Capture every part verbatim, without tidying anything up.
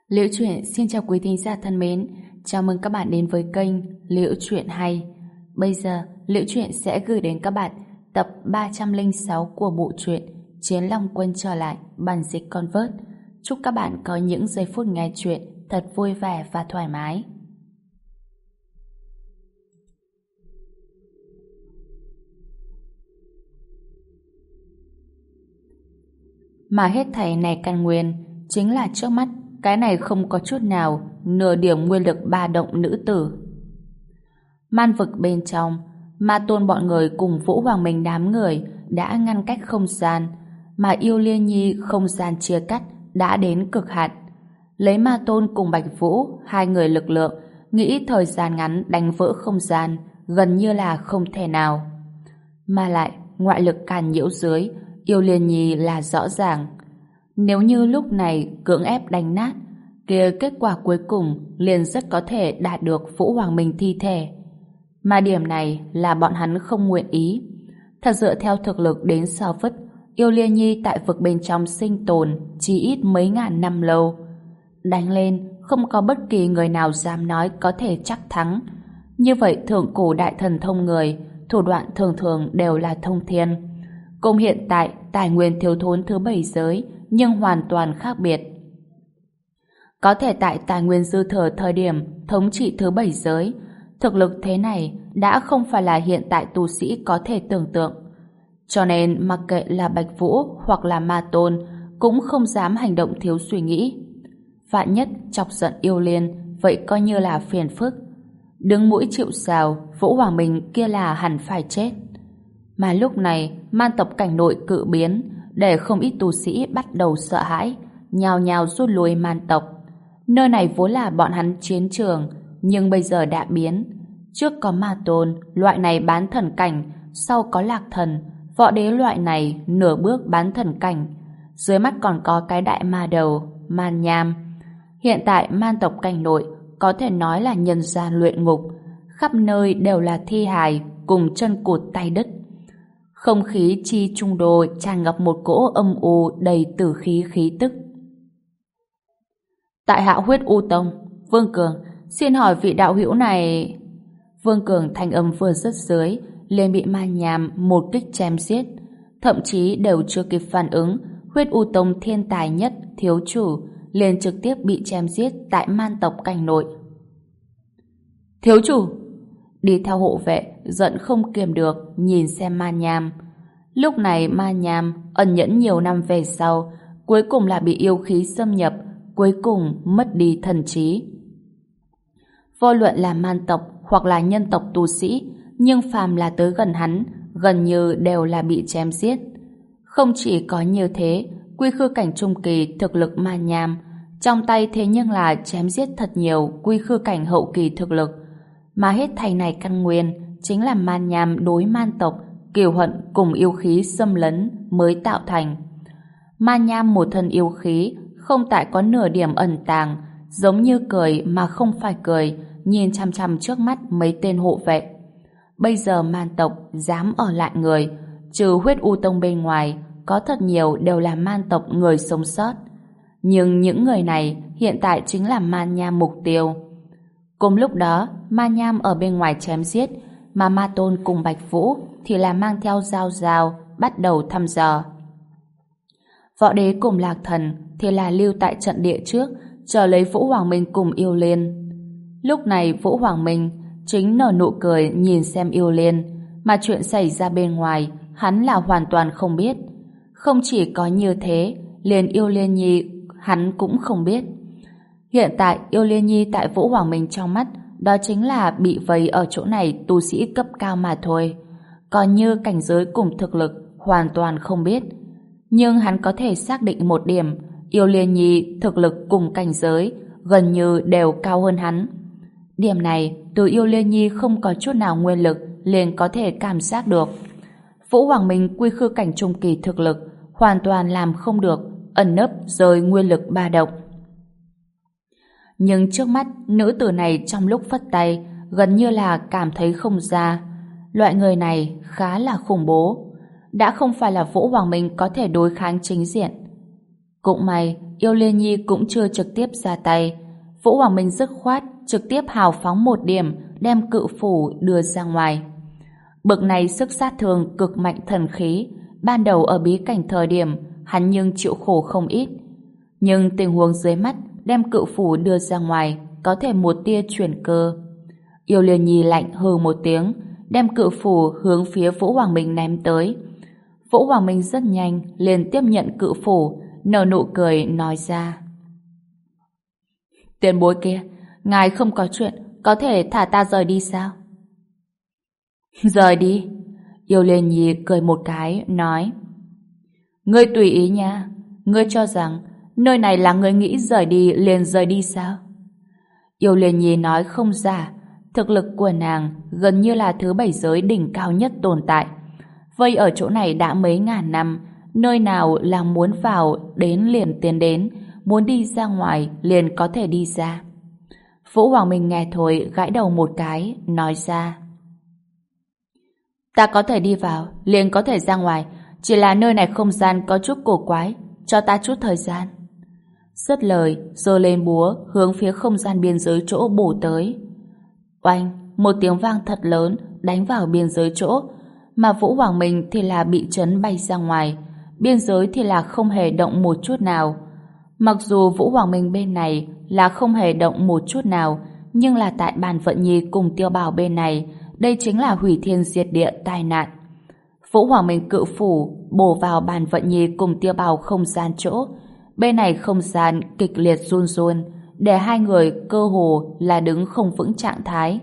Liễu Chuyện xin chào quý thính giả thân mến, chào mừng các bạn đến với kênh Liễu Chuyện Hay. Bây giờ, Liễu Chuyện sẽ gửi đến các bạn tập ba trăm lẻ sáu của bộ truyện Chiến Long Quân trở lại, bản dịch Convert. Chúc các bạn có những giây phút nghe chuyện thật vui vẻ và thoải mái. Mà hết thảy này căn nguyên chính là trước mắt cái này không có chút nào nửa điểm nguyên lực ba động nữ tử. Man vực bên trong, Ma Tôn bọn người cùng Vũ Hoàng Minh đám người đã ngăn cách không gian, mà Yêu Liên Nhi không gian chia cắt đã đến cực hạn. Lấy Ma Tôn cùng Bạch Vũ, hai người lực lượng, nghĩ thời gian ngắn đánh vỡ không gian gần như là không thể nào. Mà lại, ngoại lực càn nhiễu dưới, Yêu Liên Nhi là rõ ràng. Nếu như lúc này cưỡng ép đánh nát, kia kết quả cuối cùng liền rất có thể đạt được Vũ Hoàng Minh thi thể. Mà điểm này là bọn hắn không nguyện ý. Thật dựa theo thực lực đến so vứt, Yêu Liên Nhi tại vực bên trong sinh tồn chỉ ít mấy ngàn năm lâu. Đánh lên, không có bất kỳ người nào dám nói có thể chắc thắng. Như vậy thượng cổ đại thần thông người, thủ đoạn thường thường đều là thông thiên. Cùng hiện tại tài nguyên thiếu thốn thứ bảy giới, nhưng hoàn toàn khác biệt. Có thể tại tài nguyên dư thừa thời điểm thống trị thứ bảy giới, thực lực thế này đã không phải là hiện tại tu sĩ có thể tưởng tượng. Cho nên mặc kệ là Bạch Vũ hoặc là Ma Tôn cũng không dám hành động thiếu suy nghĩ. Vạn nhất chọc giận Yêu Liên, vậy coi như là phiền phức. Đứng mũi chịu sào, Vũ Hoàng Minh kia là hẳn phải chết. Mà lúc này, man tộc cảnh nội cự biến, để không ít tu sĩ bắt đầu sợ hãi, nhào nhào rút lui man tộc. Nơi này vốn là bọn hắn chiến trường, nhưng bây giờ đã biến. Trước có Ma Tôn, loại này bán thần cảnh, sau có Lạc Thần, võ đế loại này nửa bước bán thần cảnh. Dưới mắt còn có cái đại ma đầu, Man Nham. Hiện tại man tộc cảnh nội có thể nói là nhân gian luyện ngục, khắp nơi đều là thi hài cùng chân cụt tay đứt. Không khí chi trung đô tràn ngập một cỗ âm u đầy tử khí khí tức. Tại Hạ Huyết U Tông, Vương Cường, xin hỏi vị đạo hữu này... Vương Cường thanh âm vừa dứt dưới, liền bị Man Nham một kích chém giết. Thậm chí đều chưa kịp phản ứng, Huyết U Tông thiên tài nhất, thiếu chủ, liền trực tiếp bị chém giết tại man tộc cảnh nội. Thiếu chủ! Đi theo hộ vệ, giận không kiềm được, nhìn xem Man Nham. Lúc này Man Nham ẩn nhẫn nhiều năm về sau, cuối cùng là bị yêu khí xâm nhập, cuối cùng mất đi thần trí. Vô luận là man tộc hoặc là nhân tộc tu sĩ, nhưng phàm là tới gần hắn, gần như đều là bị chém giết. Không chỉ có như thế, quy khư cảnh trung kỳ thực lực Man Nham, trong tay thế nhưng là chém giết thật nhiều quy khư cảnh hậu kỳ thực lực. Mà hết thảy này căn nguyên chính là Man Nham đối man tộc kiều hận cùng yêu khí xâm lấn mới tạo thành. Man Nham một thân yêu khí không tại có nửa điểm ẩn tàng, giống như cười mà không phải cười, nhìn chăm chăm trước mắt mấy tên hộ vệ. Bây giờ man tộc dám ở lại người, trừ Huyết U Tông bên ngoài, có thật nhiều đều là man tộc người sống sót. Nhưng những người này hiện tại chính là Man Nham mục tiêu. Cùng lúc đó, Man Nham ở bên ngoài chém giết, mà Ma Tôn cùng Bạch Vũ thì là mang theo dao dao bắt đầu thăm dò. Võ đế cùng Lạc Thần thì là lưu tại trận địa trước, chờ lấy Vũ Hoàng Minh cùng Yêu Liên. Lúc này Vũ Hoàng Minh chính nở nụ cười nhìn xem Yêu Liên, mà chuyện xảy ra bên ngoài hắn là hoàn toàn không biết. Không chỉ có như thế, liền Yêu Liên Nhi hắn cũng không biết. Hiện tại Yêu Liên Nhi tại Vũ Hoàng Minh trong mắt đó chính là bị vây ở chỗ này tu sĩ cấp cao mà thôi. Còn như cảnh giới cùng thực lực hoàn toàn không biết. Nhưng hắn có thể xác định một điểm, Yêu Liên Nhi thực lực cùng cảnh giới gần như đều cao hơn hắn. Điểm này từ Yêu Liên Nhi không có chút nào nguyên lực liền có thể cảm giác được. Vũ Hoàng Minh quy khư cảnh trung kỳ thực lực hoàn toàn làm không được ẩn nấp rời nguyên lực ba động. Nhưng trước mắt nữ tử này trong lúc phất tay gần như là cảm thấy không ra. Loại người này khá là khủng bố. Đã không phải là Vũ Hoàng Minh có thể đối kháng chính diện. Cũng may Yêu Liên Nhi cũng chưa trực tiếp ra tay. Vũ Hoàng Minh dứt khoát trực tiếp hào phóng một điểm, đem cự phủ đưa ra ngoài. Bực này sức sát thương cực mạnh thần khí, ban đầu ở bí cảnh thời điểm hắn nhưng chịu khổ không ít. Nhưng tình huống dưới mắt đem cự phủ đưa ra ngoài có thể một tia chuyển cơ. Yêu Liên Nhi lạnh hừ một tiếng, đem cự phủ hướng phía Vũ Hoàng Minh ném tới. Vũ Hoàng Minh rất nhanh liền tiếp nhận cự phủ, nở nụ cười nói ra: Tiền bối kia, ngài không có chuyện, có thể thả ta rời đi sao? Rời đi? Yêu Liên Nhi cười một cái, nói: Ngươi tùy ý nha, ngươi cho rằng nơi này là ngươi nghĩ rời đi liền rời đi sao? Yêu Liên Nhi nói không giả, thực lực của nàng gần như là thứ bảy giới đỉnh cao nhất tồn tại. Vây ở chỗ này đã mấy ngàn năm, nơi nào là muốn vào đến liền tiến đến, muốn đi ra ngoài liền có thể đi ra. Vũ Hoàng Minh nghe thôi gãi đầu một cái, nói ra: Ta có thể đi vào, liền có thể ra ngoài, chỉ là nơi này không gian có chút cổ quái, cho ta chút thời gian. Dứt lời, giơ lên búa hướng phía không gian biên giới chỗ bổ tới. Oanh, một tiếng vang thật lớn đánh vào biên giới chỗ, mà Vũ Hoàng Minh thì là bị chấn bay ra ngoài, biên giới thì là không hề động một chút nào. Mặc dù Vũ Hoàng Minh bên này là không hề động một chút nào, nhưng là tại Bàn Vận Nhi cùng Tiêu Bảo bên này, đây chính là hủy thiên diệt địa tai nạn. Vũ Hoàng Minh cự phủ bổ vào Bàn Vận Nhi cùng Tiêu Bảo không gian chỗ, bên này không gian kịch liệt run run, để hai người cơ hồ là đứng không vững trạng thái.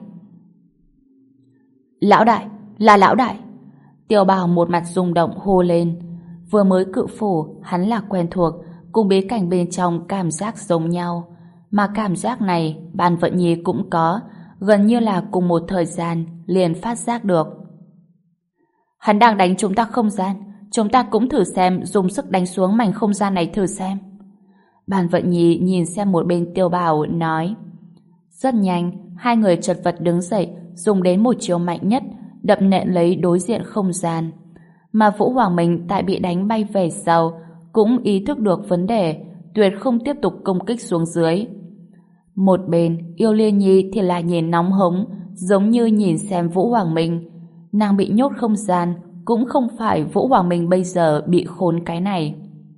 Lão đại, là lão đại! Tiêu Bảo một mặt rung động hô lên. Vừa mới cự phủ, hắn là quen thuộc, cùng bí cảnh bên trong cảm giác giống nhau. Mà cảm giác này, Bàn Vận Nhi cũng có, gần như là cùng một thời gian liền phát giác được. Hắn đang đánh chúng ta không gian, chúng ta cũng thử xem, dùng sức đánh xuống mảnh không gian này thử xem. Bàn Vận Nhi nhìn xem một bên Tiêu Bảo nói. Rất nhanh, hai người chật vật đứng dậy, dùng đến một chiều mạnh nhất, đập nện lấy đối diện không gian. Mà Vũ Hoàng Minh tại bị đánh bay về sau, cũng ý thức được vấn đề, tuyệt không tiếp tục công kích xuống dưới. Một bên, Yêu Liên Nhi thì là nhìn nóng hống, giống như nhìn xem Vũ Hoàng Minh. Nàng bị nhốt không gian, cũng không phải Vũ Hoàng Minh bây giờ bị khốn cái này.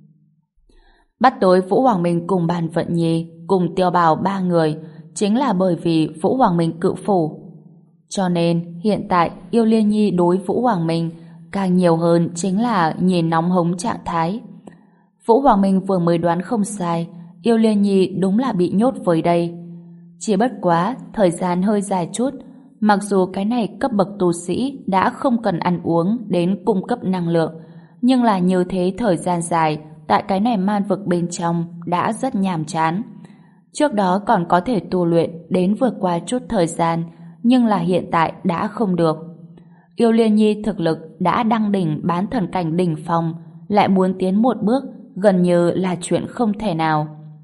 Bắt tối Vũ Hoàng Minh cùng Bàn Vận Nhi, cùng Tiêu Bảo ba người, chính là bởi vì Vũ Hoàng Minh cự phủ. Cho nên, hiện tại Yêu Liên Nhi đối Vũ Hoàng Minh càng nhiều hơn chính là nhìn nóng hống trạng thái. Vũ Hoàng Minh vừa mới đoán không sai, Yêu Liên Nhi đúng là bị nhốt với đây. Chỉ bất quá, thời gian hơi dài chút, mặc dù cái này cấp bậc tu sĩ đã không cần ăn uống đến cung cấp năng lượng, nhưng là như thế thời gian dài, tại cái này man vực bên trong đã rất nhàm chán. Trước đó còn có thể tu luyện đến vượt qua chút thời gian, nhưng là hiện tại đã không được. Yêu Liên Nhi thực lực đã đăng đỉnh bán thần cảnh đỉnh phong, lại muốn tiến một bước gần như là chuyện không thể nào.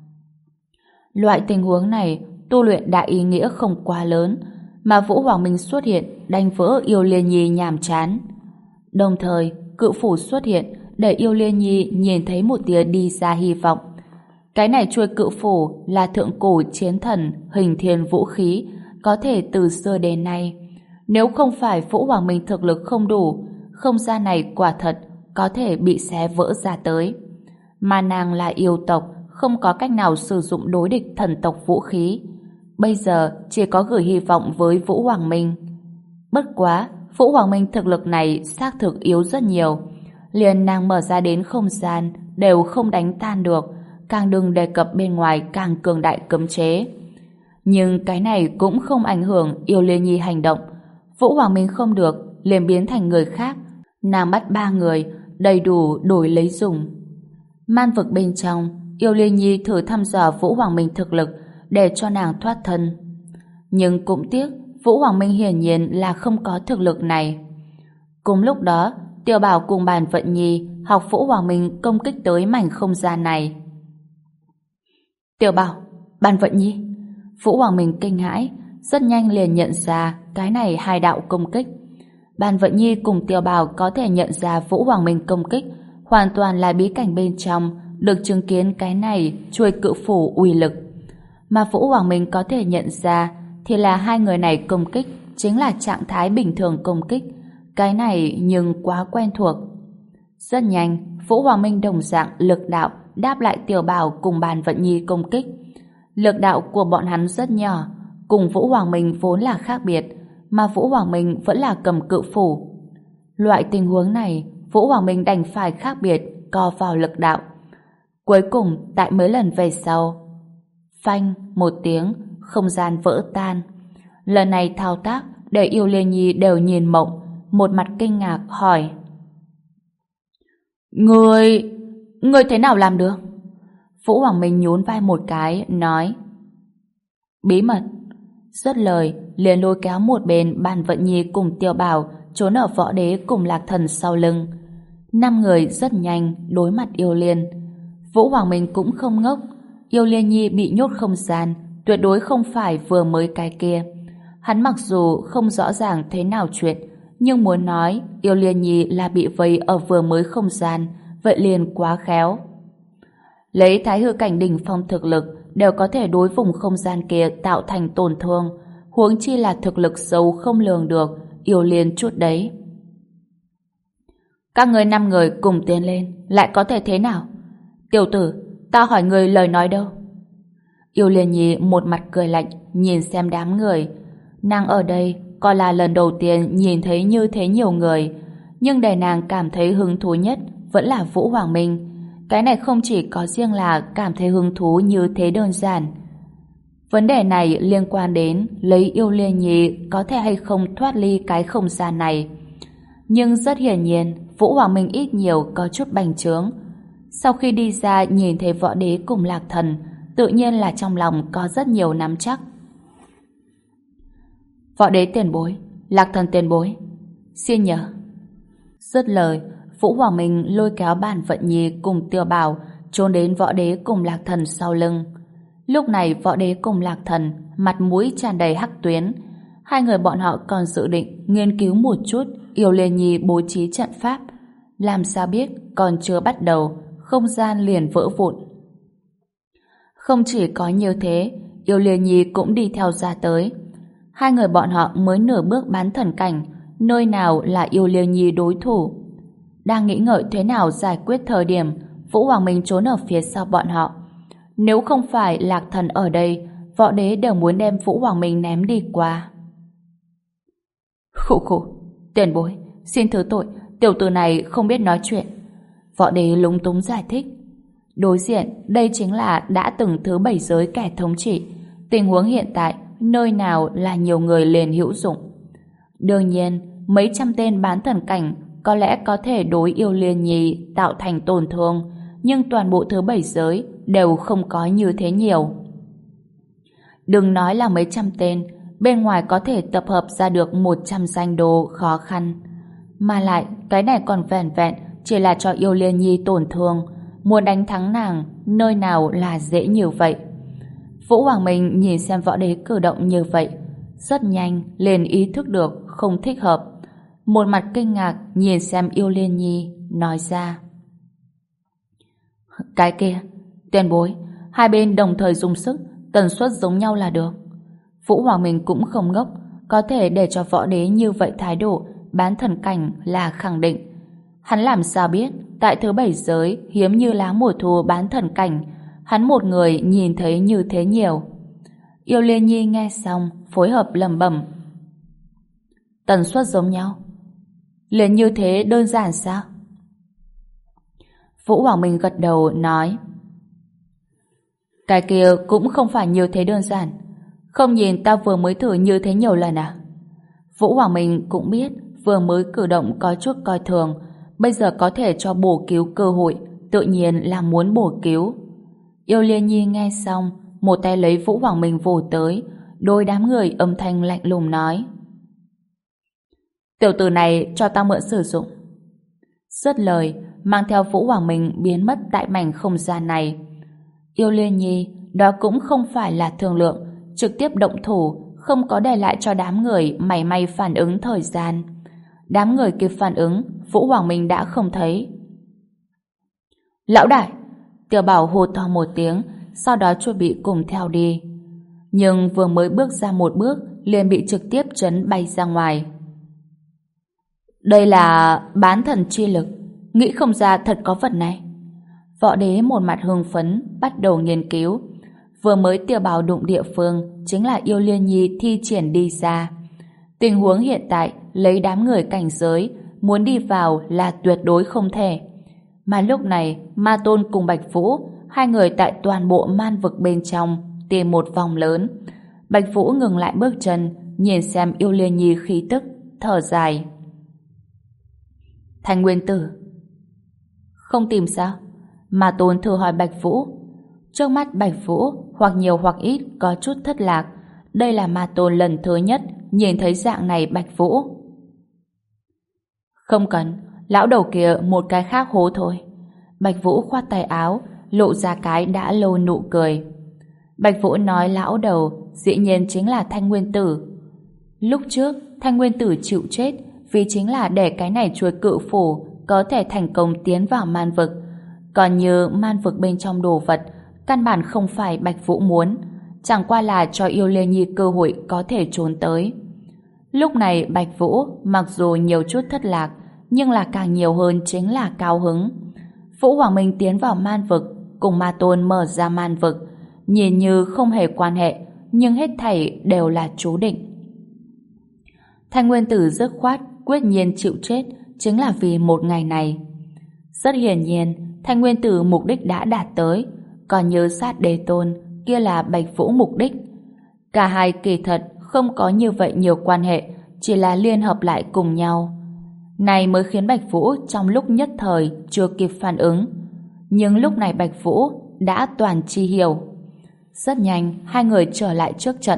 Loại tình huống này, tu luyện đã ý nghĩa không quá lớn, mà Vũ Hoàng Minh xuất hiện đánh vỡ Yêu Liên Nhi nhàm chán. Đồng thời, cự phủ xuất hiện để Yêu Liên Nhi nhìn thấy một tia đi ra hy vọng. Cái này chuôi cự phủ là thượng cổ chiến thần hình thiên vũ khí, có thể từ xưa đến nay. Nếu không phải Vũ Hoàng Minh thực lực không đủ, không gian này quả thật có thể bị xé vỡ ra tới. Mà nàng là yêu tộc, không có cách nào sử dụng đối địch thần tộc vũ khí. Bây giờ chỉ có gửi hy vọng với Vũ Hoàng Minh. Bất quá, Vũ Hoàng Minh thực lực này xác thực yếu rất nhiều. Liền nàng mở ra đến không gian đều không đánh tan được, càng đừng đề cập bên ngoài càng cường đại cấm chế. Nhưng cái này cũng không ảnh hưởng Yêu Liên Nhi hành động. Vũ Hoàng Minh không được, liền biến thành người khác. Nàng bắt ba người, đầy đủ đổi lấy dùng. Man vực bên trong, Yêu Liên Nhi thử thăm dò Vũ Hoàng Minh thực lực để cho nàng thoát thân. Nhưng cũng tiếc, Vũ Hoàng Minh hiển nhiên là không có thực lực này. Cùng lúc đó, Tiêu Bảo cùng Bàn Vận Nhi học Vũ Hoàng Minh công kích tới mảnh không gian này. Tiêu Bảo, Bàn Vận Nhi. Vũ Hoàng Minh kinh hãi, rất nhanh liền nhận ra cái này hai đạo công kích. Bàn Vận Nhi cùng Tiêu Bảo có thể nhận ra Vũ Hoàng Minh công kích hoàn toàn là bí cảnh bên trong được chứng kiến cái này chuôi cự phủ uy lực. Mà Vũ Hoàng Minh có thể nhận ra thì là hai người này công kích chính là trạng thái bình thường công kích. Cái này nhưng quá quen thuộc. Rất nhanh, Vũ Hoàng Minh đồng dạng lực đạo đáp lại Tiểu Bảo cùng Bàn Vận Nhi công kích. Lực đạo của bọn hắn rất nhỏ, cùng Vũ Hoàng Minh vốn là khác biệt, mà Vũ Hoàng Minh vẫn là cầm cự phủ. Loại tình huống này, Vũ Hoàng Minh đành phải khác biệt, co vào lực đạo. Cuối cùng, tại mấy lần về sau, phanh một tiếng, không gian vỡ tan. Lần này thao tác để Yêu Liên Nhi đều nhìn mộng, một mặt kinh ngạc hỏi: Người... Người thế nào làm được? Vũ Hoàng Minh nhún vai một cái, nói: Bí mật. Dứt lời, liền lôi kéo một bên Bàn Vận Nhi cùng Tiểu Bảo trốn ở Võ Đế cùng Lạc Thần sau lưng. Năm người rất nhanh đối mặt Yêu Liên. Vũ Hoàng Minh cũng không ngốc. Yêu Liên Nhi bị nhốt không gian, tuyệt đối không phải vừa mới cái kia. Hắn mặc dù không rõ ràng thế nào chuyện, nhưng muốn nói Yêu Liên Nhi là bị vây ở vừa mới không gian, vậy liền quá khéo. Lấy Thái Hư cảnh đỉnh phong thực lực đều có thể đối vùng không gian kia tạo thành tổn thương, huống chi là thực lực sâu không lường được, Yêu Liên chút đấy. Các người năm người cùng tiến lên, lại có thể thế nào? Tiểu tử, ta hỏi người lời nói đâu? Yêu Liên Nhi một mặt cười lạnh, nhìn xem đám người. Nàng ở đây còn là lần đầu tiên nhìn thấy như thế nhiều người, nhưng để nàng cảm thấy hứng thú nhất vẫn là Vũ Hoàng Minh. Cái này không chỉ có riêng là cảm thấy hứng thú như thế đơn giản. Vấn đề này liên quan đến lấy Yêu Liên Nhi có thể hay không thoát ly cái không gian này. Nhưng rất hiển nhiên, Vũ Hoàng Minh ít nhiều có chút bành trướng. Sau khi đi ra nhìn thấy Võ Đế cùng Lạc Thần, tự nhiên là trong lòng có rất nhiều nắm chắc. Võ Đế tiền bối, Lạc Thần tiền bối, xin nhờ. Dứt lời, Vũ Hoàng Minh lôi kéo Bàn Vận Nhi cùng Tiểu Bảo trốn đến Võ Đế cùng Lạc Thần sau lưng. Lúc này Võ Đế cùng Lạc Thần mặt mũi tràn đầy hắc tuyến. Hai người bọn họ còn dự định nghiên cứu một chút Yêu Liên Nhi bố trí trận pháp. Làm sao biết còn chưa bắt đầu, không gian liền vỡ vụn. Không chỉ có như thế, Yêu Liên Nhi cũng đi theo ra tới. Hai người bọn họ mới nửa bước bán thần cảnh, nơi nào là Yêu Liên Nhi đối thủ. Đang nghĩ ngợi thế nào giải quyết thời điểm, Vũ Hoàng Minh trốn ở phía sau bọn họ. Nếu không phải Lạc Thần ở đây, Võ Đế đều muốn đem Vũ Hoàng Minh ném đi qua. Khụ khụ, tiền bối, xin thứ tội, tiểu tử này không biết nói chuyện. Võ Đế lúng túng giải thích. Đối diện, đây chính là đã từng thứ bảy giới kẻ thống trị. Tình huống hiện tại, nơi nào là nhiều người liền hữu dụng. Đương nhiên, mấy trăm tên bán thần cảnh có lẽ có thể đối Yêu Liên Nhi tạo thành tổn thương, nhưng toàn bộ thứ bảy giới đều không có như thế nhiều. Đừng nói là mấy trăm tên, bên ngoài có thể tập hợp ra được một trăm danh đồ khó khăn. Mà lại, cái này còn vẹn vẹn chỉ là cho Yêu Liên Nhi tổn thương. Muốn đánh thắng nàng, nơi nào là dễ như vậy. Vũ Hoàng Minh nhìn xem Võ Đế cử động như vậy, rất nhanh liền ý thức được không thích hợp. Một mặt kinh ngạc nhìn xem Yêu Liên Nhi, nói ra: Cái kia, tiền bối, hai bên đồng thời dùng sức, tần suất giống nhau là được. Vũ Hoàng Minh cũng không ngốc, có thể để cho Võ Đế như vậy thái độ bán thần cảnh là khẳng định. Hắn làm sao biết tại thứ bảy giới hiếm như lá mùa thu bán thần cảnh, hắn một người nhìn thấy như thế nhiều. Yêu Liên Nhi nghe xong phối hợp lẩm bẩm: Tần suất giống nhau, liền như thế đơn giản sao? Vũ Hoàng Minh gật đầu nói: Cái kia cũng không phải như thế đơn giản. Không nhìn ta vừa mới thử như thế nhiều lần à? Vũ Hoàng Minh cũng biết vừa mới cử động có chút coi thường, bây giờ có thể cho bổ cứu cơ hội, tự nhiên là muốn bổ cứu. Yêu Liên Nhi nghe xong, một tay lấy Vũ Hoàng Minh vồ tới, đôi đám người âm thanh lạnh lùng nói: Tiểu tử này cho ta mượn sử dụng. Dứt lời, mang theo Vũ Hoàng Minh biến mất tại mảnh không gian này. Yêu Liên Nhi, đó cũng không phải là thương lượng, trực tiếp động thủ, không có để lại cho đám người mảy may phản ứng thời gian. Đám người kịp phản ứng, Vũ Hoàng Minh đã không thấy. Lão đại, Tiểu Bảo hô to một tiếng, sau đó chuẩn bị cùng theo đi. Nhưng vừa mới bước ra một bước, liền bị trực tiếp chấn bay ra ngoài. Đây là bán thần chi lực, nghĩ không ra thật có vật này. Võ Đế một mặt hưng phấn, bắt đầu nghiên cứu. Vừa mới Tiểu Bảo đụng địa phương, chính là Yêu Liên Nhi thi triển đi ra. Tình huống hiện tại, lấy đám người cảnh giới, muốn đi vào là tuyệt đối không thể. Mà lúc này, Ma Tôn cùng Bạch Vũ, hai người tại toàn bộ man vực bên trong, tìm một vòng lớn. Bạch Vũ ngừng lại bước chân, nhìn xem Yêu Liên Nhi khí tức, thở dài. Thanh Nguyên Tử. Không tìm sao? Ma Tôn thử hỏi Bạch Vũ. Trước mắt Bạch Vũ, hoặc nhiều hoặc ít có chút thất lạc. Đây là Ma Tôn lần thứ nhất nhìn thấy dạng này Bạch Vũ. Không cần, lão đầu kia một cái khác hố thôi. Bạch Vũ khoát tay áo, lộ ra cái đã lâu nụ cười. Bạch Vũ nói lão đầu dĩ nhiên chính là Thanh Nguyên Tử. Lúc trước, Thanh Nguyên Tử chịu chết vì chính là để cái này chuôi cự phủ có thể thành công tiến vào man vực. Còn như man vực bên trong đồ vật, căn bản không phải Bạch Vũ muốn, chẳng qua là cho Yêu Liên Nhi cơ hội có thể trốn tới. Lúc này Bạch Vũ mặc dù nhiều chút thất lạc, nhưng là càng nhiều hơn chính là cao hứng. Vũ Hoàng Minh tiến vào man vực, cùng Ma Tôn mở ra man vực, nhìn như không hề quan hệ, nhưng hết thảy đều là chú định. Thanh Nguyên Tử dứt khoát, quyết nhiên chịu chết, chính là vì một ngày này. Rất hiển nhiên, Thanh Nguyên Tử mục đích đã đạt tới, còn như sát đế tôn, kia là Bạch Vũ mục đích. Cả hai kỳ thật không có như vậy nhiều quan hệ, chỉ là liên hợp lại cùng nhau. Này mới khiến Bạch Vũ trong lúc nhất thời chưa kịp phản ứng. Nhưng lúc này Bạch Vũ đã toàn chi hiểu. Rất nhanh, hai người trở lại trước trận.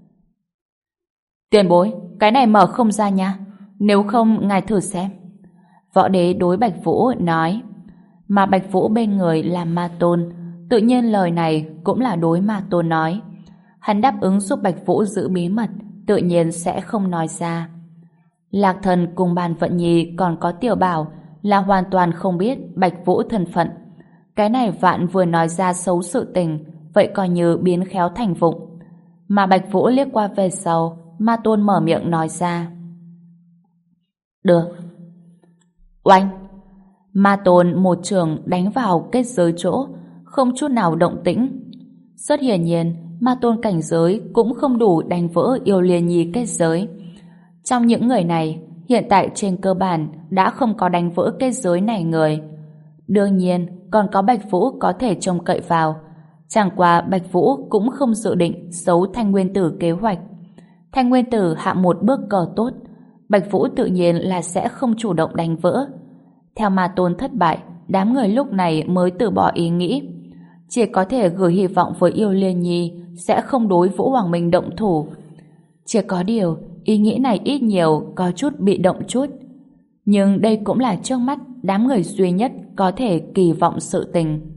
Tiền bối, cái này mở không ra nha. Nếu không, ngài thử xem. Võ Đế đối Bạch Vũ nói. Mà Bạch Vũ bên người là Ma Tôn. Tự nhiên lời này cũng là đối Ma Tôn nói. Hắn đáp ứng giúp Bạch Vũ giữ bí mật, tự nhiên sẽ không nói ra. Lạc Thần cùng Bàn Vận Nhi còn có Tiểu Bảo là hoàn toàn không biết Bạch Vũ thân phận. Cái này vạn vừa nói ra xấu sự tình, vậy coi như biến khéo thành vụng. Mà Bạch Vũ liếc qua về sau, Ma Tôn mở miệng nói ra. Được. Oanh! Ma Tôn một trường đánh vào kết giới chỗ, không chút nào động tĩnh. Rất hiển nhiên, Ma Tôn cảnh giới cũng không đủ đánh vỡ Yêu Liên Nhi kết giới. Trong những người này, hiện tại trên cơ bản đã không có đánh vỡ kết giới này người. Đương nhiên, còn có Bạch Vũ có thể trông cậy vào. Chẳng qua Bạch Vũ cũng không dự định giấu Thanh Nguyên Tử kế hoạch. Thanh Nguyên Tử hạ một bước cờ tốt, Bạch Vũ tự nhiên là sẽ không chủ động đánh vỡ. Theo Ma Tôn thất bại, đám người lúc này mới từ bỏ ý nghĩ. Chỉ có thể gửi hy vọng với Yêu Liên Nhi sẽ không đối Vũ Hoàng Minh động thủ. Chỉ có điều, ý nghĩ này ít nhiều có chút bị động chút. Nhưng đây cũng là trước mắt đám người duy nhất có thể kỳ vọng sự tình.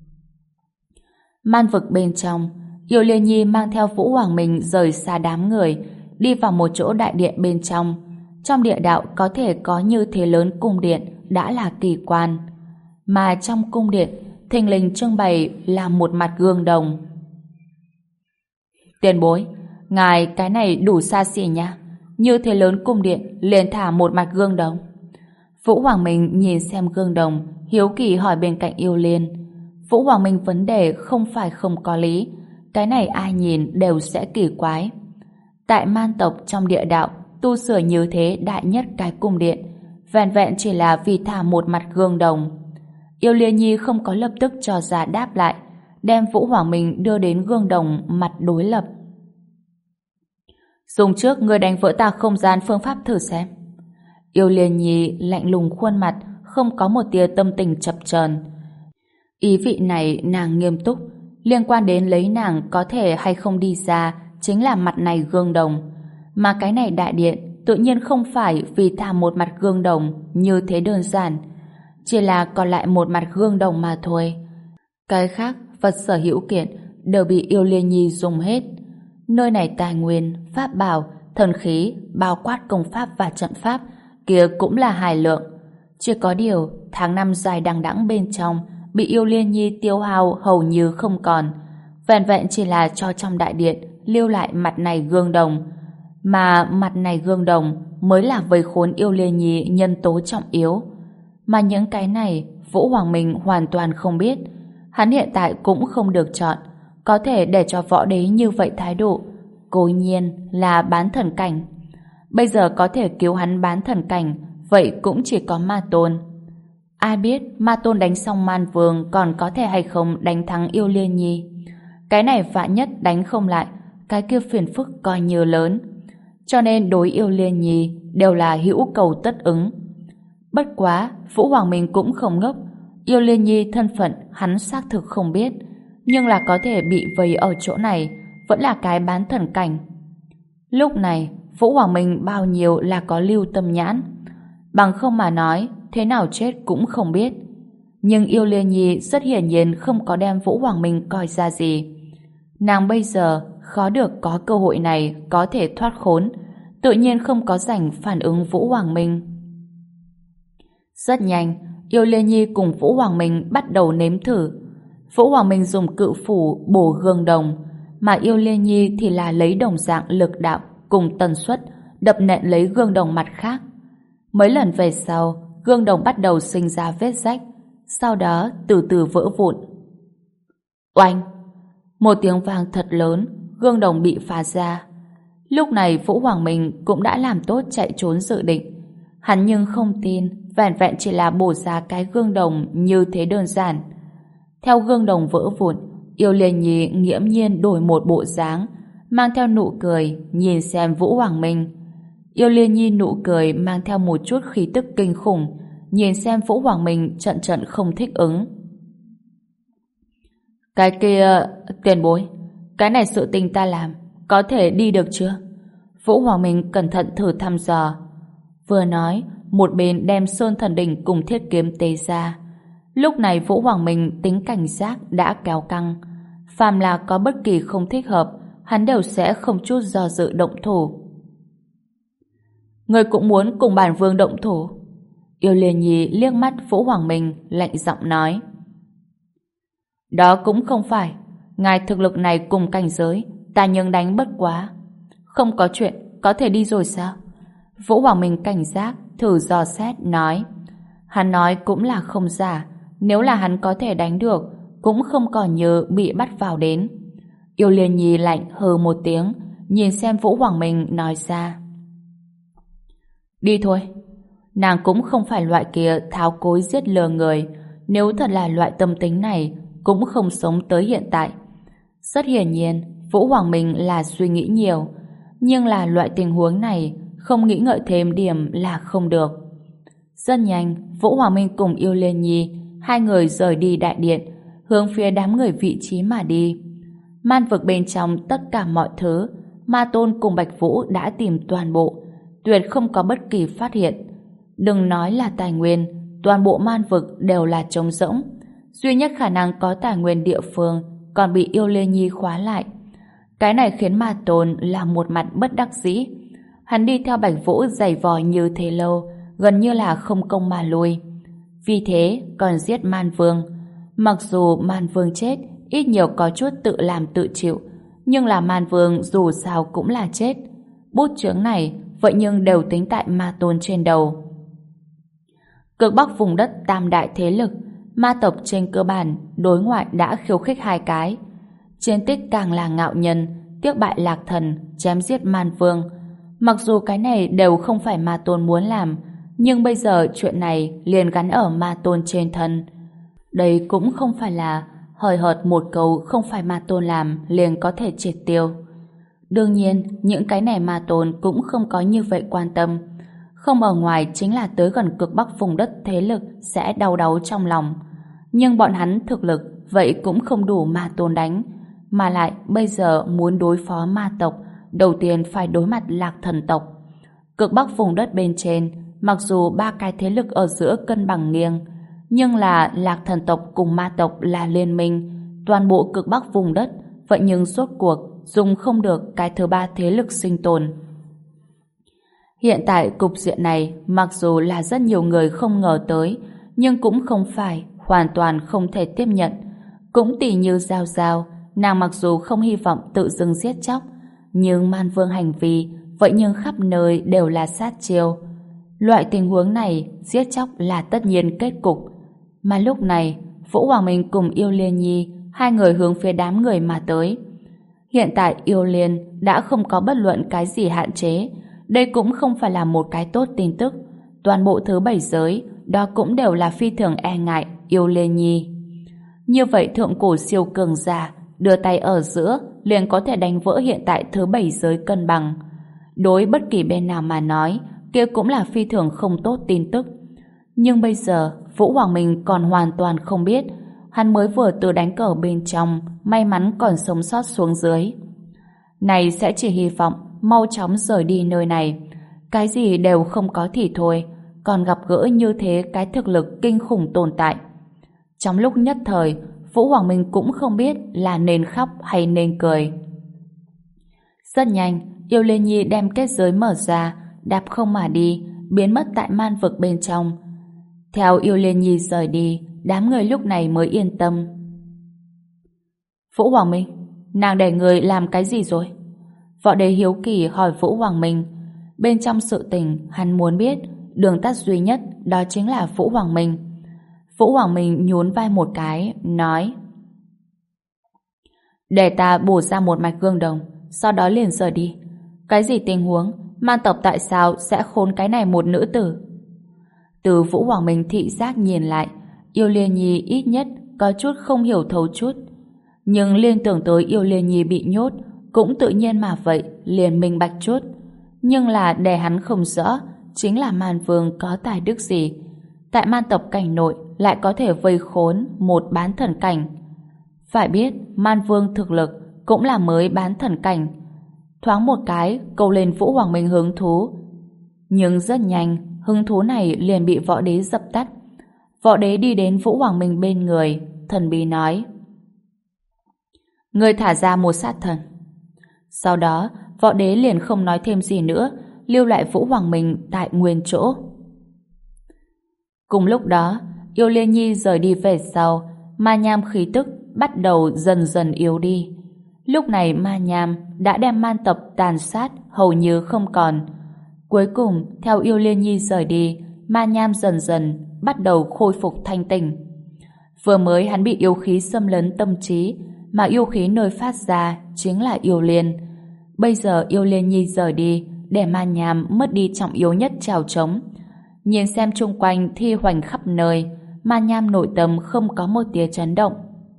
Man vực bên trong, Yêu Liên Nhi mang theo Vũ Hoàng Minh rời xa đám người, đi vào một chỗ đại điện bên trong. Trong địa đạo có thể có như thế lớn cung điện đã là kỳ quan. Mà trong cung điện, thình lình trưng bày là một mặt gương đồng. Tiền bối, ngài cái này đủ xa xỉ nha. Như thế lớn cung điện liền thả một mặt gương đồng. Vũ Hoàng Minh nhìn xem gương đồng, hiếu kỳ hỏi bên cạnh Yêu Liên. Vũ Hoàng Minh vấn đề không phải không có lý, cái này ai nhìn đều sẽ kỳ quái. Tại man tộc trong địa đạo, tu sửa như thế đại nhất cái cung điện, vẹn vẹn chỉ là vì thả một mặt gương đồng. Yêu Liên Nhi không có lập tức cho ra đáp lại, đem Vũ Hoàng Minh đưa đến gương đồng mặt đối lập. Dùng trước người đánh vỡ ta không gian phương pháp thử xem. Yêu Liên Nhi lạnh lùng khuôn mặt, không có một tia tâm tình chập chờn. Ý vị này nàng nghiêm túc, liên quan đến lấy nàng có thể hay không đi ra chính là mặt này gương đồng. Mà cái này đại điện tự nhiên không phải vì thả một mặt gương đồng như thế đơn giản, chỉ là còn lại một mặt gương đồng mà thôi. Cái khác, vật sở hữu kiện đều bị Yêu Liên Nhi dùng hết. Nơi này tài nguyên, pháp bảo, thần khí, bao quát công pháp và trận pháp kia cũng là hài lượng. Chỉ có điều, tháng năm dài đằng đẵng bên trong bị Yêu Liên Nhi tiêu hao hầu như không còn, vẹn vẹn chỉ là cho trong đại điện lưu lại mặt này gương đồng, mà mặt này gương đồng mới là vây khốn Yêu Liên Nhi nhân tố trọng yếu. Mà những cái này Vũ Hoàng Minh hoàn toàn không biết. Hắn hiện tại cũng không được chọn, có thể để cho võ đế như vậy thái độ, cố nhiên là bán thần cảnh. Bây giờ có thể cứu hắn bán thần cảnh, vậy cũng chỉ có Ma Tôn. Ai biết Ma Tôn đánh xong Man Vương còn có thể hay không đánh thắng Yêu Liên Nhi. Cái này vạn nhất đánh không lại, cái kia phiền phức coi như lớn. Cho nên đối Yêu Liên Nhi đều là hữu cầu tất ứng. Bất quá, Vũ Hoàng Minh cũng không ngốc. Yêu Liên Nhi thân phận hắn xác thực không biết, nhưng là có thể bị vây ở chỗ này vẫn là cái bán thần cảnh. Lúc này, Vũ Hoàng Minh bao nhiêu là có lưu tâm nhãn. Bằng không mà nói, thế nào chết cũng không biết. Nhưng Yêu Liên Nhi rất hiển nhiên không có đem Vũ Hoàng Minh coi ra gì. Nàng bây giờ khó được có cơ hội này có thể thoát khốn, tự nhiên không có rảnh phản ứng Vũ Hoàng Minh. Rất nhanh, Yêu Liên Nhi cùng Vũ Hoàng Minh bắt đầu nếm thử. Vũ Hoàng Minh dùng cự phủ bổ gương đồng, mà Yêu Liên Nhi thì là lấy đồng dạng lực đạo cùng tần suất đập nện lấy gương đồng mặt khác. Mấy lần về sau, gương đồng bắt đầu sinh ra vết rách, sau đó từ từ vỡ vụn. Oanh! Một tiếng vang thật lớn, gương đồng bị phá ra. Lúc này Vũ Hoàng Minh cũng đã làm tốt chạy trốn dự định. Hắn nhưng không tin vẻn vẹn chỉ là bổ ra cái gương đồng như thế đơn giản. Theo gương đồng vỡ vụn, Yêu Liên Nhi nghiễm nhiên đổi một bộ dáng, mang theo nụ cười nhìn xem Vũ Hoàng Minh. Yêu Liên Nhi nụ cười mang theo một chút khí tức kinh khủng, nhìn xem Vũ Hoàng Minh trận trận không thích ứng. Cái kia, tiền bối, cái này sự tình ta làm, có thể đi được chưa? Vũ Hoàng Minh cẩn thận thử thăm dò. Vừa nói, một bên đem Sơn Thần Đỉnh cùng thiết kiếm tế ra. Lúc này Vũ Hoàng Minh tính cảnh giác đã kéo căng. Phàm là có bất kỳ không thích hợp, hắn đều sẽ không chút do dự động thủ. Người cũng muốn cùng bản vương động thủ? Yêu Liên Nhi liếc mắt Vũ Hoàng Minh, lạnh giọng nói. Đó cũng không phải. Ngài thực lực này cùng cảnh giới, ta nhưng đánh bất quá. Không có chuyện, có thể đi rồi sao? Vũ Hoàng Minh cảnh giác, thử dò xét, nói. Hắn nói cũng là không giả. Nếu là hắn có thể đánh được, cũng không còn như bị bắt vào đến. Yêu Liên Nhi lạnh hừ một tiếng, nhìn xem Vũ Hoàng Minh nói ra. Đi thôi. Nàng cũng không phải loại kia tháo cối giết lừa người. Nếu thật là loại tâm tính này, cũng không sống tới hiện tại. Rất hiển nhiên, Vũ Hoàng Minh là suy nghĩ nhiều. Nhưng là loại tình huống này, không nghĩ ngợi thêm điểm là không được. Rất nhanh, Vũ Hoàng Minh cùng Yêu Liên Nhi, hai người rời đi đại điện, hướng phía đám người vị trí mà đi. Man vực bên trong tất cả mọi thứ, Ma Tôn cùng Bạch Vũ đã tìm toàn bộ, tuyệt không có bất kỳ phát hiện. Đừng nói là tài nguyên, toàn bộ man vực đều là trống rỗng. Duy nhất khả năng có tài nguyên địa phương còn bị Yêu Liên Nhi khóa lại. Cái này khiến Ma Tôn là một mặt bất đắc dĩ. Hắn đi theo Bạch Vũ giày vò như thế lâu, gần như là không công mà lui. Vì thế còn giết Man Vương. Mặc dù Man Vương chết, ít nhiều có chút tự làm tự chịu, nhưng là Man Vương dù sao cũng là chết. Bút chướng này vậy nhưng đều tính tại Ma Tôn trên đầu. Cực Bắc vùng đất tam đại thế lực, ma tộc trên cơ bản đối ngoại đã khiêu khích hai cái. Chiến tích càng là ngạo nhân, tiếc bại Lạc Thần, chém giết Man Vương. Mặc dù cái này đều không phải Ma Tôn muốn làm, nhưng bây giờ chuyện này liền gắn ở Ma Tôn trên thân. Đây cũng không phải là hời hợt một câu không phải Ma Tôn làm liền có thể triệt tiêu. Đương nhiên, những cái này Ma Tôn cũng không có như vậy quan tâm. Không ở ngoài chính là tới gần cực bắc vùng đất thế lực sẽ đau đáu trong lòng. Nhưng bọn hắn thực lực vậy cũng không đủ Ma Tôn đánh. Mà lại bây giờ muốn đối phó ma tộc, đầu tiên phải đối mặt Lạc Thần tộc. Cực bắc vùng đất bên trên, mặc dù ba cái thế lực ở giữa cân bằng nghiêng, nhưng là Lạc Thần tộc cùng ma tộc là liên minh, toàn bộ cực bắc vùng đất, vậy nhưng rốt cuộc dùng không được cái thứ ba thế lực sinh tồn. Hiện tại cục diện này, mặc dù là rất nhiều người không ngờ tới, nhưng cũng không phải hoàn toàn không thể tiếp nhận. Cũng tỉ như Giao Giao, nàng mặc dù không hy vọng tự dưng giết chóc, nhưng Man Vương hành vi vậy nhưng khắp nơi đều là sát chiêu. Loại tình huống này, giết chóc là tất nhiên kết cục. Mà lúc này, Vũ Hoàng Minh cùng Yêu Liên Nhi, hai người hướng phía đám người mà tới. Hiện tại Yêu Liên đã không có bất luận cái gì hạn chế. Đây cũng không phải là một cái tốt tin tức. Toàn bộ thứ bảy giới, đó cũng đều là phi thường e ngại Yêu Liên Nhi. Như vậy thượng cổ siêu cường giả đưa tay ở giữa liền có thể đánh vỡ hiện tại thứ bảy giới cân bằng. Đối bất kỳ bên nào mà nói, kia cũng là phi thường không tốt tin tức. Nhưng bây giờ, Vũ Hoàng Minh còn hoàn toàn không biết, hắn mới vừa từ đánh cờ bên trong, may mắn còn sống sót xuống dưới. Này sẽ chỉ hy vọng mau chóng rời đi nơi này. Cái gì đều không có thì thôi, còn gặp gỡ như thế cái thực lực kinh khủng tồn tại. Trong lúc nhất thời, Vũ Hoàng Minh cũng không biết là nên khóc hay nên cười. Rất nhanh, Yêu Liên Nhi đem kết giới mở ra, đạp không mà đi, biến mất tại man vực bên trong. Theo Yêu Liên Nhi rời đi, đám người lúc này mới yên tâm. Vũ Hoàng Minh, nàng để người làm cái gì rồi? Võ Đế hiếu kỳ hỏi Vũ Hoàng Minh. Bên trong sự tình, hắn muốn biết, đường tắt duy nhất đó chính là Vũ Hoàng Minh. Vũ Hoàng Minh nhún vai một cái, nói: để ta bổ ra một mạch gương đồng, sau đó liền rời đi. Cái gì tình huống? Man tộc tại sao sẽ khốn cái này một nữ tử? Từ Vũ Hoàng Minh thị giác nhìn lại, Yêu Liên Nhi ít nhất có chút không hiểu thấu chút. Nhưng liên tưởng tới Yêu Liên Nhi bị nhốt, cũng tự nhiên mà vậy, liền minh bạch chút. Nhưng là để hắn không rõ, chính là Man Vương có tài đức gì. Tại man tộc cảnh nội lại có thể vây khốn một bán thần cảnh. Phải biết, Man Vương thực lực cũng là mới bán thần cảnh. Thoáng một cái, câu lên Vũ Hoàng Minh hứng thú. Nhưng rất nhanh, hứng thú này liền bị Võ Đế dập tắt. Võ Đế đi đến Vũ Hoàng Minh bên người, thần bí nói: ngươi thả ra một sát thần. Sau đó, Võ Đế liền không nói thêm gì nữa, lưu lại Vũ Hoàng Minh tại nguyên chỗ. Cùng lúc đó, Yêu Liên Nhi rời đi về sau, ma nham khí tức bắt đầu dần dần yếu đi. Lúc này ma nham đã đem man tộc tàn sát hầu như không còn. Cuối cùng, theo Yêu Liên Nhi rời đi, ma nham dần dần bắt đầu khôi phục thanh tỉnh. Vừa mới hắn bị yêu khí xâm lấn tâm trí, mà yêu khí nơi phát ra chính là Yêu Liên. Bây giờ Yêu Liên Nhi rời đi, để ma nham mất đi trọng yếu nhất trèo trống. Nhìn xem chung quanh thi hoành khắp nơi, ma nham nội tâm không có một tia chấn động.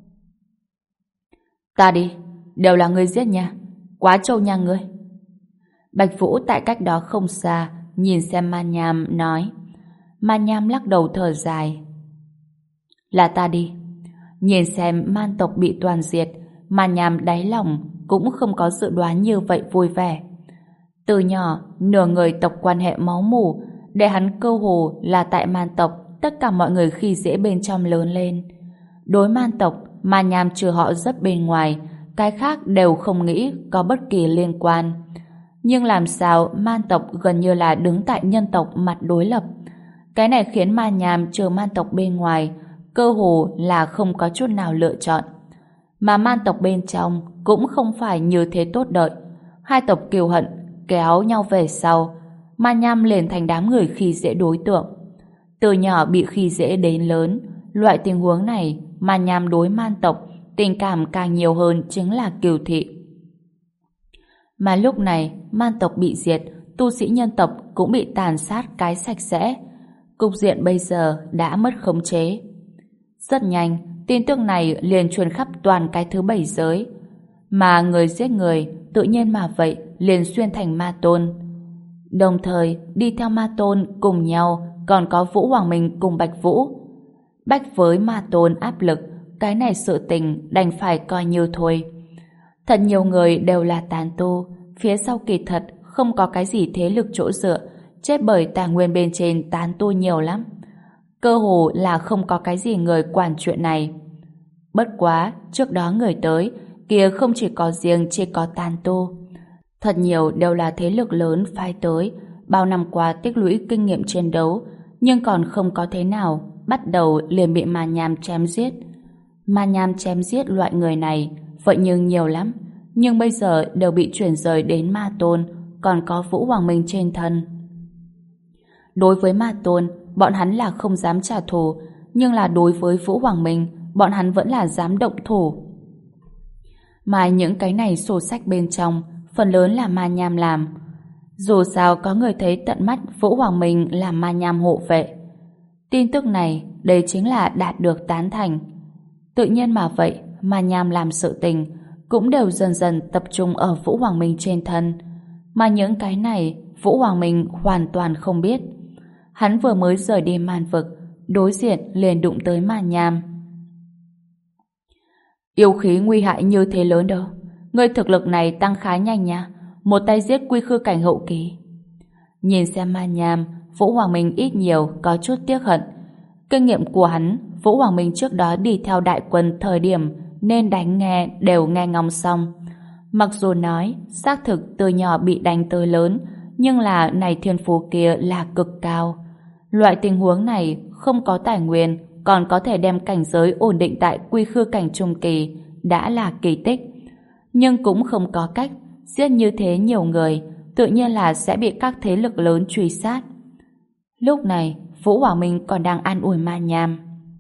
Ta đi, đều là ngươi giết nha, quá trâu nha ngươi. Bạch Vũ tại cách đó không xa, nhìn xem ma nham nói. Ma nham lắc đầu thở dài. Là ta đi. Nhìn xem man tộc bị toàn diệt, ma nham đáy lòng cũng không có dự đoán như vậy vui vẻ. Từ nhỏ, nửa người tộc quan hệ máu mủ, để hắn cơ hồ là tại man tộc tất cả mọi người khi dễ bên trong lớn lên. Đối man tộc, ma nham trừ họ rất bên ngoài, cái khác đều không nghĩ có bất kỳ liên quan. Nhưng làm sao man tộc gần như là đứng tại nhân tộc mặt đối lập. Cái này khiến ma nham trừ man tộc bên ngoài cơ hồ là không có chút nào lựa chọn. Mà man tộc bên trong cũng không phải như thế tốt đợi. Hai tộc kiều hận kéo nhau về sau, ma nham liền thành đám người khi dễ đối tượng. Từ nhỏ bị khi dễ đến lớn, loại tình huống này ma nham đối man tộc tình cảm càng nhiều hơn chính là kiều thị. Mà lúc này man tộc bị diệt, tu sĩ nhân tộc cũng bị tàn sát cái sạch sẽ. Cục diện bây giờ đã mất khống chế. Rất nhanh, tin tức này liền truyền khắp toàn cái thứ bảy giới. Mà người giết người tự nhiên mà vậy liền xuyên thành ma tôn. Đồng thời đi theo ma tôn cùng nhau còn có Vũ Hoàng Minh cùng Bạch Vũ. Bách với ma tôn áp lực, cái này sự tình đành phải coi như thôi. Thật nhiều người đều là tán tu, phía sau kỳ thật không có cái gì thế lực chỗ dựa, chết bởi tài nguyên bên trên tán tu nhiều lắm. Cơ hồ là không có cái gì người quản chuyện này. Bất quá, trước đó người tới, kia không chỉ có riêng chỉ có tán tu. Thật nhiều đều là thế lực lớn phái tới, bao năm qua tích lũy kinh nghiệm chiến đấu, nhưng còn không có thế nào bắt đầu liền bị Ma Nham chém giết. Ma Nham chém giết loại người này vậy nhưng nhiều lắm, nhưng bây giờ đều bị chuyển rời đến Ma Tôn, còn có Vũ Hoàng Minh trên thân. Đối với Ma Tôn, bọn hắn là không dám trả thù, nhưng là đối với Vũ Hoàng Minh, bọn hắn vẫn là dám động thủ. Mà những cái này sổ sách bên trong, phần lớn là Ma Nham làm. Dù sao có người thấy tận mắt Vũ Hoàng Minh làm Ma Nham hộ vệ. Tin tức này, đây chính là đạt được tán thành. Tự nhiên mà vậy, Ma Nham làm sự tình cũng đều dần dần tập trung ở Vũ Hoàng Minh trên thân. Mà những cái này, Vũ Hoàng Minh hoàn toàn không biết. Hắn vừa mới rời đi man vực, đối diện liền đụng tới Ma Nham. Yêu khí nguy hại như thế lớn đâu. Ngươi thực lực này tăng khá nhanh nha. Một tay giết quy khư cảnh hậu kỳ. Nhìn xem Ma Nham, Vũ Hoàng Minh ít nhiều có chút tiếc hận. Kinh nghiệm của hắn, Vũ Hoàng Minh trước đó đi theo đại quân thời điểm nên đánh nghe đều nghe ngóng xong. Mặc dù nói xác thực từ nhỏ bị đánh tới lớn, nhưng là này thiên phú kia là cực cao. Loại tình huống này không có tài nguyên còn có thể đem cảnh giới ổn định tại quy khư cảnh trung kỳ đã là kỳ tích. Nhưng cũng không có cách, giết như thế nhiều người tự nhiên là sẽ bị các thế lực lớn truy sát. Lúc này Vũ Hoàng Minh còn đang an ủi Ma Nham.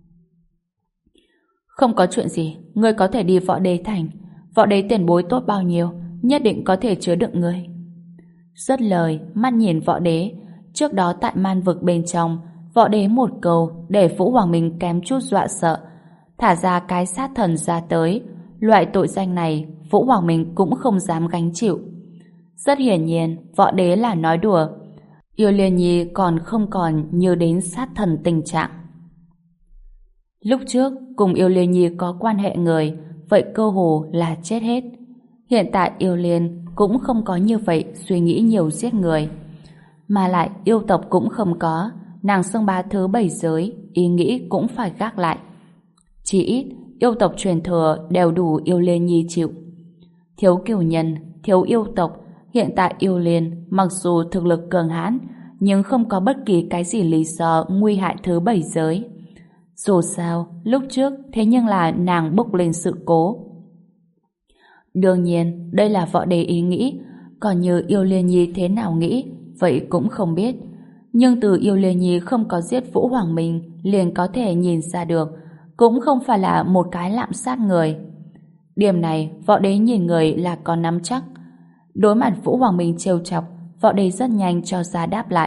Không có chuyện gì, ngươi có thể đi Võ Đế Thành. Võ Đế tiền bối tốt bao nhiêu, nhất định có thể chứa đựng ngươi. Dứt lời, mắt nhìn Võ Đế. Trước đó tại man vực bên trong, Võ Đế một câu để Vũ Hoàng Minh kém chút dọa sợ, thả ra cái sát thần ra tới. Loại tội danh này Vũ Hoàng Minh cũng không dám gánh chịu. Rất hiển nhiên Võ Đế là nói đùa. Yêu Liên Nhi còn không còn như đến sát thần tình trạng. Lúc trước cùng Yêu Liên Nhi có quan hệ người, vậy cơ hồ là chết hết. Hiện tại Yêu Liên cũng không có như vậy suy nghĩ nhiều giết người. Mà lại yêu tộc cũng không có, nàng xưng bá thứ bảy giới, ý nghĩ cũng phải gác lại. Chỉ ít yêu tộc truyền thừa đều đủ Yêu Liên Nhi chịu. Thiếu cửu nhân, thiếu yêu tộc, hiện tại Yêu Liên mặc dù thực lực cường hãn, nhưng không có bất kỳ cái gì lý do nguy hại thứ bảy giới. Dù sao, lúc trước thế nhưng là nàng bốc lên sự cố. Đương nhiên, đây là Võ Đế ý nghĩ, còn như Yêu Liên Nhi thế nào nghĩ, vậy cũng không biết. Nhưng từ Yêu Liên Nhi không có giết Vũ Hoàng Minh liền có thể nhìn ra được, cũng không phải là một cái lạm sát người. Điểm này, Võ Đế nhìn người là có nắm chắc. Đối mặt Vũ Hoàng Minh trêu chọc, Võ Đế rất nhanh cho ra đáp lại.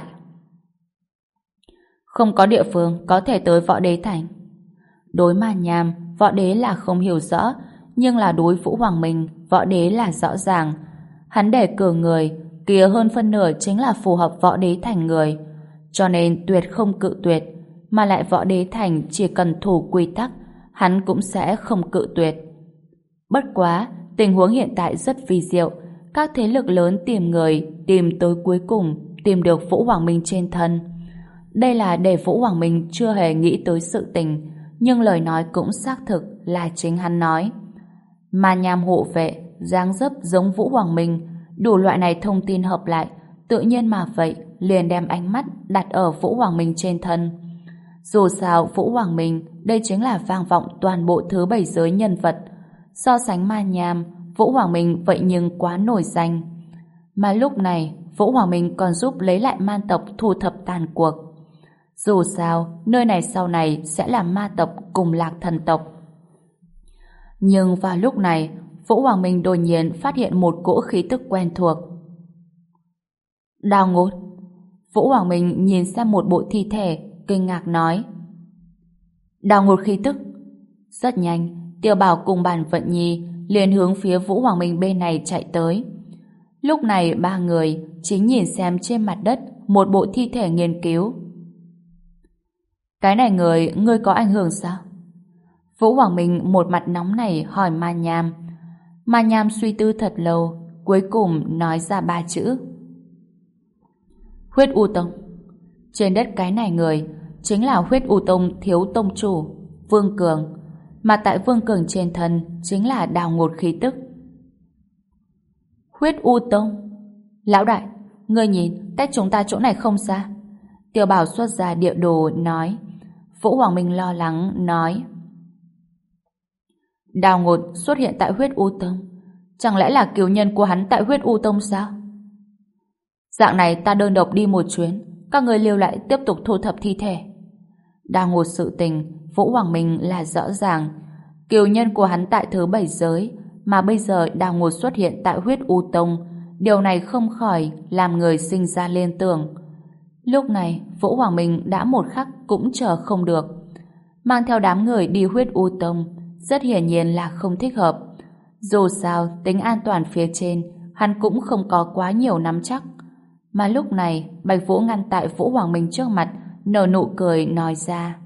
Không có địa phương có thể tới Võ Đế Thành. Đối Ma Nham, Võ Đế là không hiểu rõ, nhưng là đối Vũ Hoàng Minh, Võ Đế là rõ ràng. Hắn để cử người, kia hơn phân nửa chính là phù hợp Võ Đế Thành người. Cho nên tuyệt không cự tuyệt, mà lại Võ Đế Thành chỉ cần thủ quy tắc, hắn cũng sẽ không cự tuyệt. Bất quá, tình huống hiện tại rất vi diệu, các thế lực lớn tìm người, tìm tới cuối cùng, tìm được Vũ Hoàng Minh trên thân. Đây là để Vũ Hoàng Minh chưa hề nghĩ tới sự tình, nhưng lời nói cũng xác thực là chính hắn nói. Ma Nham hộ vệ, dáng dấp giống Vũ Hoàng Minh, đủ loại này thông tin hợp lại, tự nhiên mà vậy, liền đem ánh mắt đặt ở Vũ Hoàng Minh trên thân. Dù sao, Vũ Hoàng Minh, đây chính là vang vọng toàn bộ thứ bảy giới nhân vật. So sánh Ma Nham, Vũ Hoàng Minh vậy nhưng quá nổi danh. Mà lúc này, Vũ Hoàng Minh còn giúp lấy lại man tộc thu thập tàn cuộc. Dù sao, nơi này sau này sẽ là ma tộc cùng Lạc Thần tộc. Nhưng vào lúc này, Vũ Hoàng Minh đột nhiên phát hiện một cỗ khí tức quen thuộc. Đào Ngột. Vũ Hoàng Minh nhìn xem một bộ thi thể, kinh ngạc nói. Đào Ngột khí tức. Rất nhanh, Tiêu Bảo cùng Bản Vận Nhi liền hướng phía Vũ Hoàng Minh bên này chạy tới. Lúc này ba người chính nhìn xem trên mặt đất một bộ thi thể nghiên cứu. Cái này người, ngươi có ảnh hưởng sao? Vũ Hoàng Minh một mặt nóng này hỏi Ma Nham. Ma Nham suy tư thật lâu, cuối cùng nói ra ba chữ. Huyết U Tông. Trên đất cái này người chính là Huyết U Tông thiếu tông chủ Vương Cường, mà tại Vương Cường trên thân chính là Đào Ngột khí tức. Huyết U Tông. Lão đại, ngươi nhìn cách chúng ta chỗ này không xa. Tiêu Bảo xuất ra địa đồ nói. Vũ Hoàng Minh lo lắng nói: Đào Ngột xuất hiện tại Huyết U Tông, chẳng lẽ là cửu nhân của hắn tại Huyết U Tông sao? Dạng này ta đơn độc đi một chuyến, các người lưu lại tiếp tục thu thập thi thể. Đào Ngột sự tình, Vũ Hoàng Minh là rõ ràng. Cửu nhân của hắn tại thứ bảy giới, mà bây giờ Đào Ngột xuất hiện tại Huyết U Tông, điều này không khỏi làm người sinh ra liên tưởng. Lúc này, Vũ Hoàng Minh đã một khắc cũng chờ không được. Mang theo đám người đi Huyết U Tông, rất hiển nhiên là không thích hợp. Dù sao, tính an toàn phía trên, hắn cũng không có quá nhiều nắm chắc. Mà lúc này, Bạch Vũ ngăn tại Vũ Hoàng Minh trước mặt, nở nụ cười nói ra: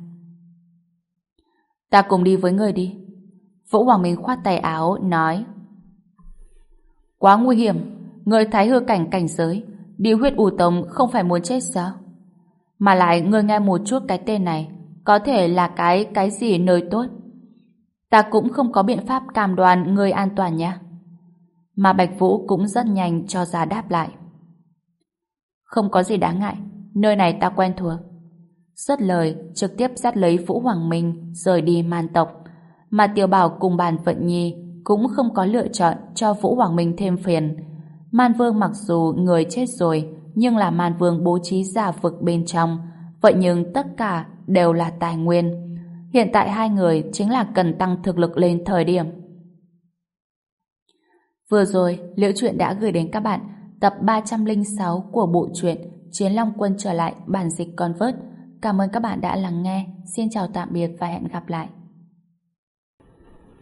Ta cùng đi với người đi. Vũ Hoàng Minh khoát tay áo, nói: Quá nguy hiểm, người thái hư cảnh cảnh giới, đi Huyết U Tông không phải muốn chết sao? Mà lại người nghe một chút cái tên này, có thể là cái cái gì nơi tốt. Ta cũng không có biện pháp cam đoan người an toàn nhé. Mà Bạch Vũ cũng rất nhanh cho ra đáp lại: Không có gì đáng ngại, nơi này ta quen thuộc. Dứt lời, trực tiếp dắt lấy Vũ Hoàng Minh rời đi Man tộc. Mà Tiểu Bảo cùng Bàn Vận Nhi cũng không có lựa chọn cho Vũ Hoàng Minh thêm phiền. Man Vương mặc dù người chết rồi, nhưng là Man Vương bố trí giả vực bên trong, vậy nhưng tất cả đều là tài nguyên. Hiện tại hai người chính là cần tăng thực lực lên thời điểm. Vừa rồi, Liễu Chuyện đã gửi đến các bạn tập ba trăm lẻ sáu của bộ truyện Chiến Long Quân trở lại, bản dịch Convert. Cảm ơn các bạn đã lắng nghe. Xin chào tạm biệt và hẹn gặp lại.